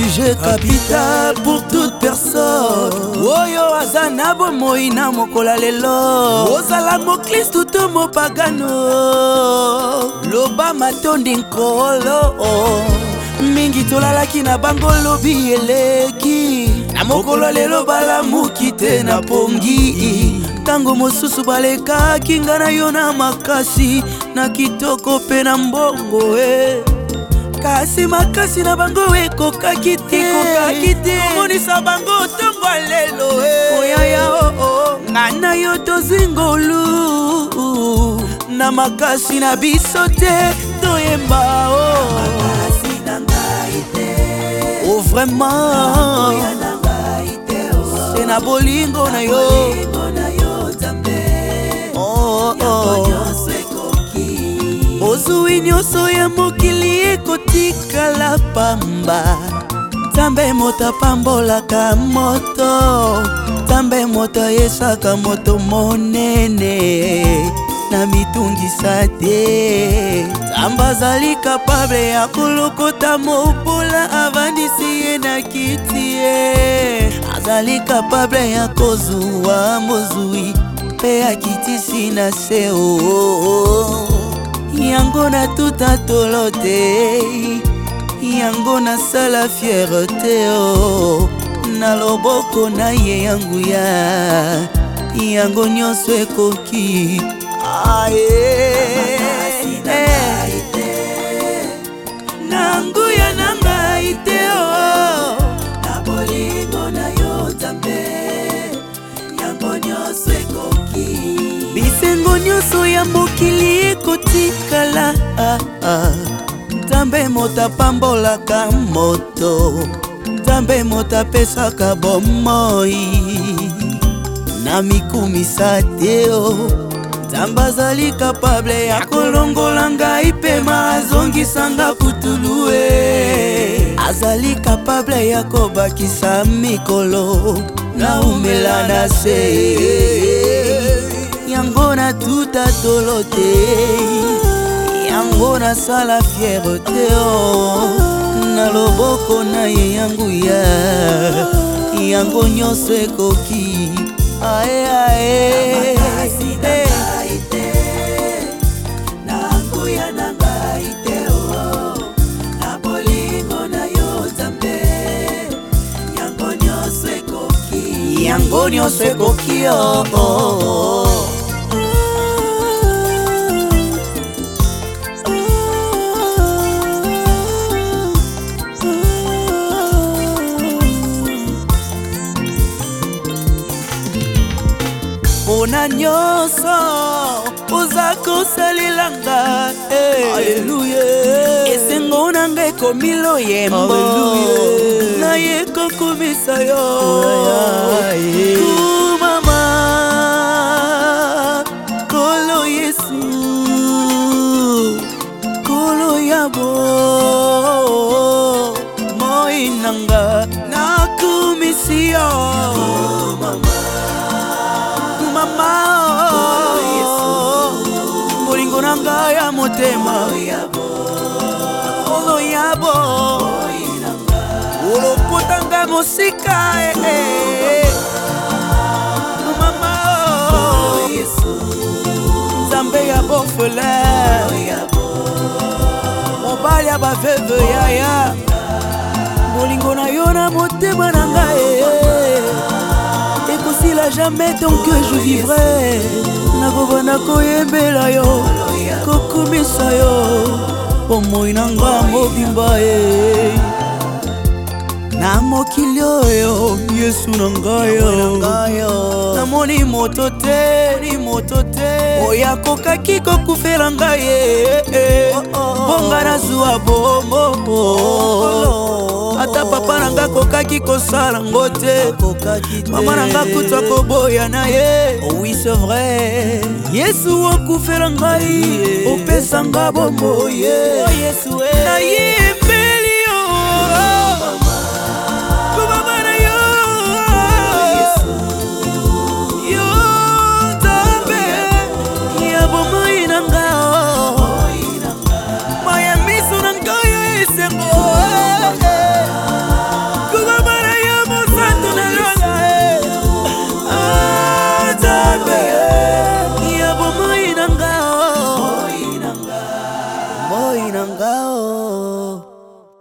sujet capital pour toute personne. Oyo azana bomoi na mokola lelo ozala moklistu to mopagano loba matondi nkolo mingi tolalaki na bango lobi eleki na mokolo lelo balamuki te na pongi tango mosusu balekaki nga na yo na makasi na kitoko pe na mbongo kasi makasi na bango ekokaki te omonisa bango ntongo lelo oyaya nga na yo tozingolu na makasi na biso te toyemba oh vraiment c'est na bolingo na yo ozwi nyonso ya mokili ekotikala pamba Nzambe moto apambolaka moto Nzambe moto ayesaka moto monene na mitungisa te Nzambe azali kapable ya kolokota mobola avandisi ye na kiti azali kapable ya kozwa mozwi mpe akitisi na se yango na tuta tolo te yango na sala fierté na loboko na ye yangu yango nyonso ekoki na nguya na ngai te na bolingo na yo Nzambe yango nyonso ekoki bisengo nyonso ya mokili ekotikala Nzambe moto apambolaka moto Nzambe moto apesaka bomoi na mikumisa te Nzambe azali kapable ya kolongola ngai pema azongisanga putulu azali kapable ya kobakisa mikolo na umela na se yango na tuta tolo te yango na sala fierté na loboko na ye yangu yango nyonso ekoki yango nyonso ekoki Ona nyonso oza kosalelanga Alleluya esengo na ngai ekomi loyembo naye kokumisa yo kumama kolo Yesu kolo yabo moi nanga nakumisi yo molingo na ngai ya motema kolo yabo olokotanga mosika mama Nzambe ya borfelin mobali ya baveuve yaya molingo na yo na motema na ngai ekosila jamais tant que je vivrai nakobana koyembela yo kokumisa yo bomoi na nga mobimba na mokili oyo Yesu na ngai namoni moto te oyo akokaki kokufela ngai bonga nazwa bombo ata papa na nga kokaki kosala ngo te mama na nga kuta koboya na ye oui c'est vrai Yesu okufela ngai opesa nga bombo Yesu na ye